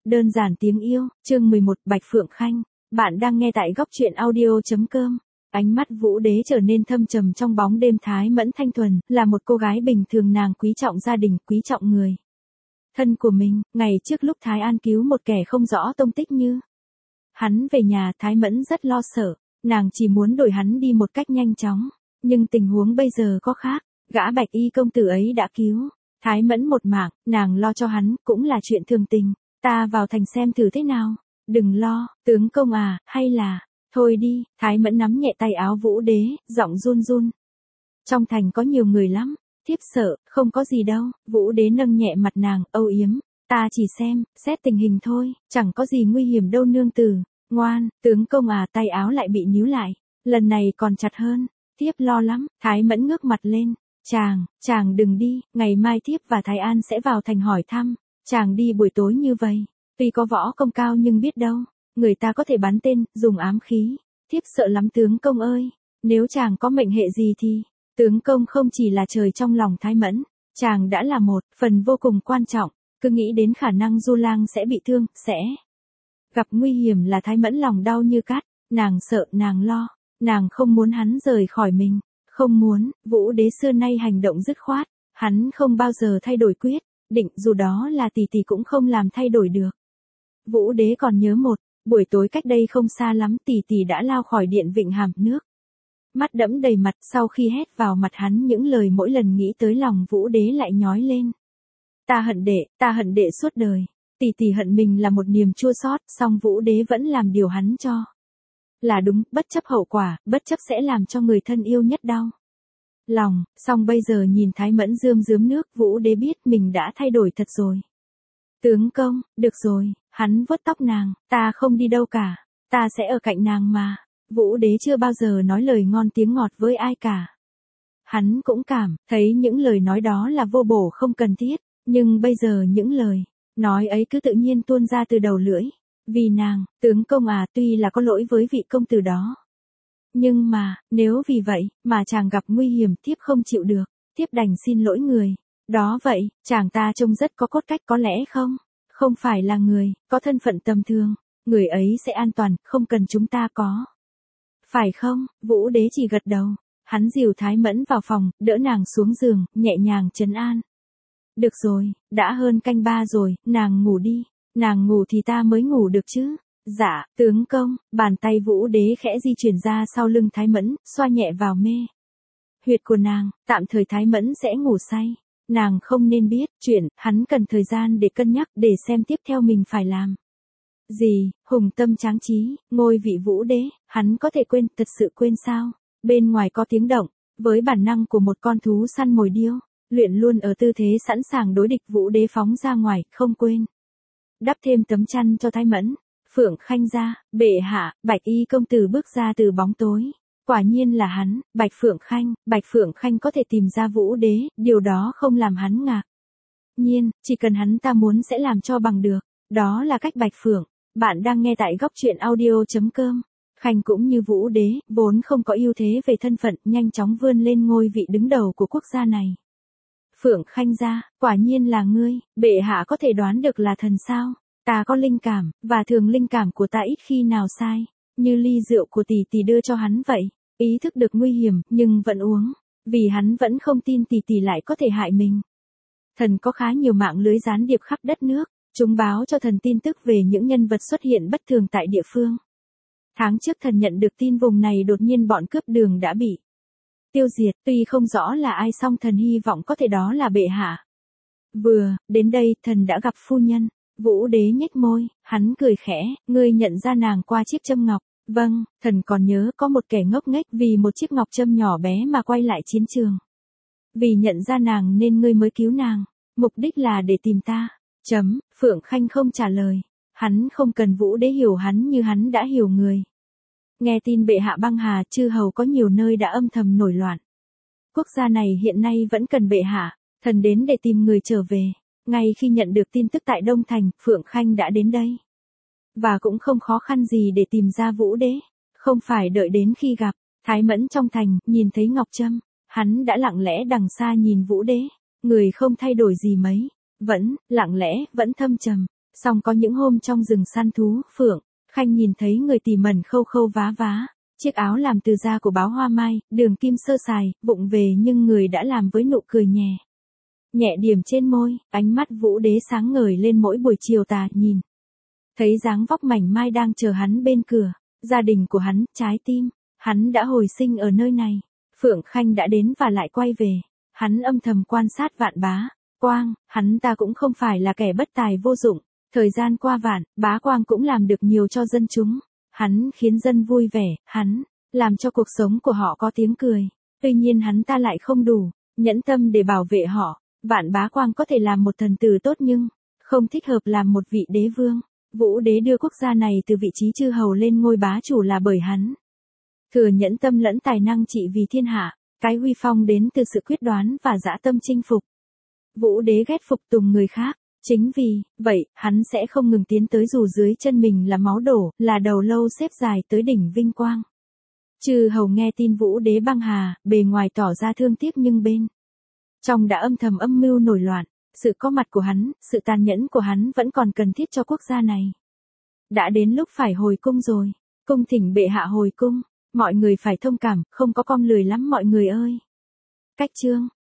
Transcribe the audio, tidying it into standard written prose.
Đơn giản tiếng yêu, chương 11, Bạch Phượng Khanh. Bạn đang nghe tại góc truyện audio.com. Ánh mắt Vũ Đế trở nên thâm trầm trong bóng đêm. Thái Mẫn thanh thuần, là một cô gái bình thường, nàng quý trọng gia đình, quý trọng người thân của mình. Ngày trước lúc Thái An cứu một kẻ không rõ tông tích như hắn về nhà, Thái Mẫn rất lo sợ, nàng chỉ muốn đuổi hắn đi một cách nhanh chóng. Nhưng tình huống bây giờ có khác, gã Bạch Y công tử ấy đã cứu Thái Mẫn một mạng, nàng lo cho hắn cũng là chuyện thường tình. Ta vào thành xem thử thế nào. Đừng lo, tướng công à, hay là, thôi đi. Thái Mẫn nắm nhẹ tay áo Vũ Đế, giọng run run. Trong thành có nhiều người lắm, thiếp sợ, không có gì đâu. Vũ Đế nâng nhẹ mặt nàng, âu yếm. Ta chỉ xét tình hình thôi, chẳng có gì nguy hiểm đâu nương tử. Ngoan, tướng công à. Tay áo lại bị níu lại, lần này còn chặt hơn. Thiếp lo lắm. Thái Mẫn ngước mặt lên. Chàng đừng đi, ngày mai thiếp và Thái An sẽ vào thành hỏi thăm. Chàng đi buổi tối như vậy, tuy có võ công cao nhưng biết đâu, người ta có thể bắn tên, dùng ám khí. Thiếp sợ lắm tướng công ơi, nếu chàng có mệnh hệ gì thì, tướng công không chỉ là trời trong lòng Thái Mẫn, chàng đã là một phần vô cùng quan trọng. Cứ nghĩ đến khả năng Du Lang sẽ bị thương, sẽ gặp nguy hiểm là Thái Mẫn lòng đau như cắt. Nàng sợ, nàng lo, nàng không muốn hắn rời khỏi mình. Không muốn. Vũ Đế xưa nay hành động dứt khoát, hắn không bao giờ thay đổi quyết định, dù đó là tỷ tỷ cũng không làm thay đổi được. Vũ Đế còn nhớ một buổi tối cách đây không xa lắm, tỷ tỷ đã lao khỏi điện Vịnh Hàm, nước mắt đẫm đầy mặt, sau khi hét vào mặt hắn những lời mỗi lần nghĩ tới lòng Vũ Đế lại nhói lên. Ta hận đệ suốt đời. Tỷ tỷ hận mình là một niềm chua xót, song Vũ Đế vẫn làm điều hắn cho là đúng, bất chấp hậu quả, bất chấp sẽ làm cho người thân yêu nhất đau lòng. Song bây giờ nhìn Thái Mẫn rơm rớm nước, Vũ Đế biết mình đã thay đổi thật rồi. Tướng công, được rồi. Hắn vuốt tóc nàng. Ta không đi đâu cả, ta sẽ ở cạnh nàng mà. Vũ Đế chưa bao giờ nói lời ngon tiếng ngọt với ai cả. Hắn cũng cảm thấy những lời nói đó là vô bổ, không cần thiết. Nhưng bây giờ những lời nói ấy cứ tự nhiên tuôn ra từ đầu lưỡi. Vì nàng, tướng công à, tuy là có lỗi với vị công tử đó, nhưng mà, nếu vì vậy mà chàng gặp nguy hiểm, thiếp không chịu được. Thiếp đành xin lỗi người đó vậy. Chàng ta trông rất có cốt cách, có lẽ không phải là người có thân phận tầm thường. Người ấy sẽ an toàn, không cần chúng ta có phải không? Vũ Đế chỉ gật đầu. Hắn dìu Thái Mẫn vào phòng, đỡ nàng xuống giường, nhẹ nhàng trấn an. Được rồi, đã hơn canh 3 rồi, nàng ngủ đi. Nàng ngủ thì ta mới ngủ được chứ. Dạ, tướng công. Bàn tay Vũ Đế khẽ di chuyển ra sau lưng Thái Mẫn, xoa nhẹ vào mê huyệt của nàng. Tạm thời Thái Mẫn sẽ ngủ say. Nàng không nên biết chuyện, hắn cần thời gian để cân nhắc, để xem tiếp theo mình phải làm gì. Hùng tâm tráng trí, ngôi vị Vũ Đế, hắn có thể quên, thật sự quên sao? Bên ngoài có tiếng động, với bản năng của một con thú săn mồi điêu, luyện luôn ở tư thế sẵn sàng đối địch, Vũ Đế phóng ra ngoài, không quên đắp thêm tấm chăn cho Thái Mẫn. Phượng Khanh ra, bệ hạ. Bạch Y công tử bước ra từ bóng tối. Quả nhiên là hắn, Bạch Phượng Khanh có thể tìm ra Vũ Đế, điều đó không làm hắn ngạc nhiên, chỉ cần hắn ta muốn sẽ làm cho bằng được. Đó là cách Bạch Phượng. Bạn đang nghe tại góc truyện audio.com. Khanh cũng như Vũ Đế, vốn không có ưu thế về thân phận, nhanh chóng vươn lên ngôi vị đứng đầu của quốc gia này. Phượng Khanh ra, quả nhiên là ngươi. Bệ hạ có thể đoán được là thần sao? Ta có linh cảm, và thường linh cảm của ta ít khi nào sai. Như ly rượu của tỷ tỷ đưa cho hắn vậy. Ý thức được nguy hiểm, nhưng vẫn uống. Vì hắn vẫn không tin tỷ tỷ lại có thể hại mình. Thần có khá nhiều mạng lưới gián điệp khắp đất nước. Chúng báo cho thần tin tức về những nhân vật xuất hiện bất thường tại địa phương. Tháng trước thần nhận được tin vùng này đột nhiên bọn cướp đường đã bị tiêu diệt. Tuy không rõ là ai, song thần hy vọng có thể đó là bệ hạ. Vừa đến đây, thần đã gặp phu nhân. Vũ Đế nhếch môi, hắn cười khẽ. Ngươi nhận ra nàng qua chiếc châm ngọc? Vâng, thần còn nhớ có một kẻ ngốc nghếch vì một chiếc ngọc châm nhỏ bé mà quay lại chiến trường. Vì nhận ra nàng nên ngươi mới cứu nàng. Mục đích là để tìm ta. Phượng Khanh không trả lời. Hắn không cần Vũ Đế hiểu hắn như hắn đã hiểu người. Nghe tin bệ hạ băng hà, chư hầu có nhiều nơi đã âm thầm nổi loạn. Quốc gia này hiện nay vẫn cần bệ hạ. Thần đến để tìm người trở về. Ngay khi nhận được tin tức tại Đông Thành, Phượng Khanh đã đến đây. Và cũng không khó khăn gì để tìm ra Vũ Đế. Không phải đợi đến khi gặp Thái Mẫn trong thành, nhìn thấy ngọc trâm, hắn đã lặng lẽ đằng xa nhìn Vũ Đế. Người không thay đổi gì mấy. Vẫn, lặng lẽ, vẫn thâm trầm. Xong có những hôm trong rừng săn thú, Phượng Khanh nhìn thấy người tỉ mẩn khâu khâu vá vá, chiếc áo làm từ da của báo hoa mai, đường kim sơ sài, vụng về nhưng người đã làm với nụ cười nhẹ. Nhẹ điểm trên môi, ánh mắt Vũ Đế sáng ngời lên mỗi buổi chiều tà nhìn. Thấy dáng vóc mảnh mai đang chờ hắn bên cửa, gia đình của hắn, trái tim, hắn đã hồi sinh ở nơi này. Phượng Khanh đã đến và lại quay về, hắn âm thầm quan sát Vạn Bá Quang, hắn ta cũng không phải là kẻ bất tài vô dụng, thời gian qua Vạn Bá Quang cũng làm được nhiều cho dân chúng, hắn khiến dân vui vẻ, hắn làm cho cuộc sống của họ có tiếng cười, tuy nhiên hắn ta lại không đủ nhẫn tâm để bảo vệ họ. Vạn Bá Quang có thể làm một thần tử tốt nhưng không thích hợp làm một vị đế vương. Vũ Đế đưa quốc gia này từ vị trí chư hầu lên ngôi bá chủ là bởi hắn thừa nhẫn tâm lẫn tài năng trị vì thiên hạ, cái huy phong đến từ sự quyết đoán và dã tâm chinh phục. Vũ Đế ghét phục tùng người khác, chính vì vậy, hắn sẽ không ngừng tiến tới dù dưới chân mình là máu đổ, là đầu lâu xếp dài tới đỉnh vinh quang. Chư hầu nghe tin Vũ Đế băng hà, bề ngoài tỏ ra thương tiếc nhưng bên trong đã âm thầm âm mưu nổi loạn. Sự có mặt của hắn, sự tàn nhẫn của hắn vẫn còn cần thiết cho quốc gia này. Đã đến lúc phải hồi cung rồi. Cung thỉnh bệ hạ hồi cung. Mọi người phải thông cảm, không có con lười lắm mọi người ơi. Cách chương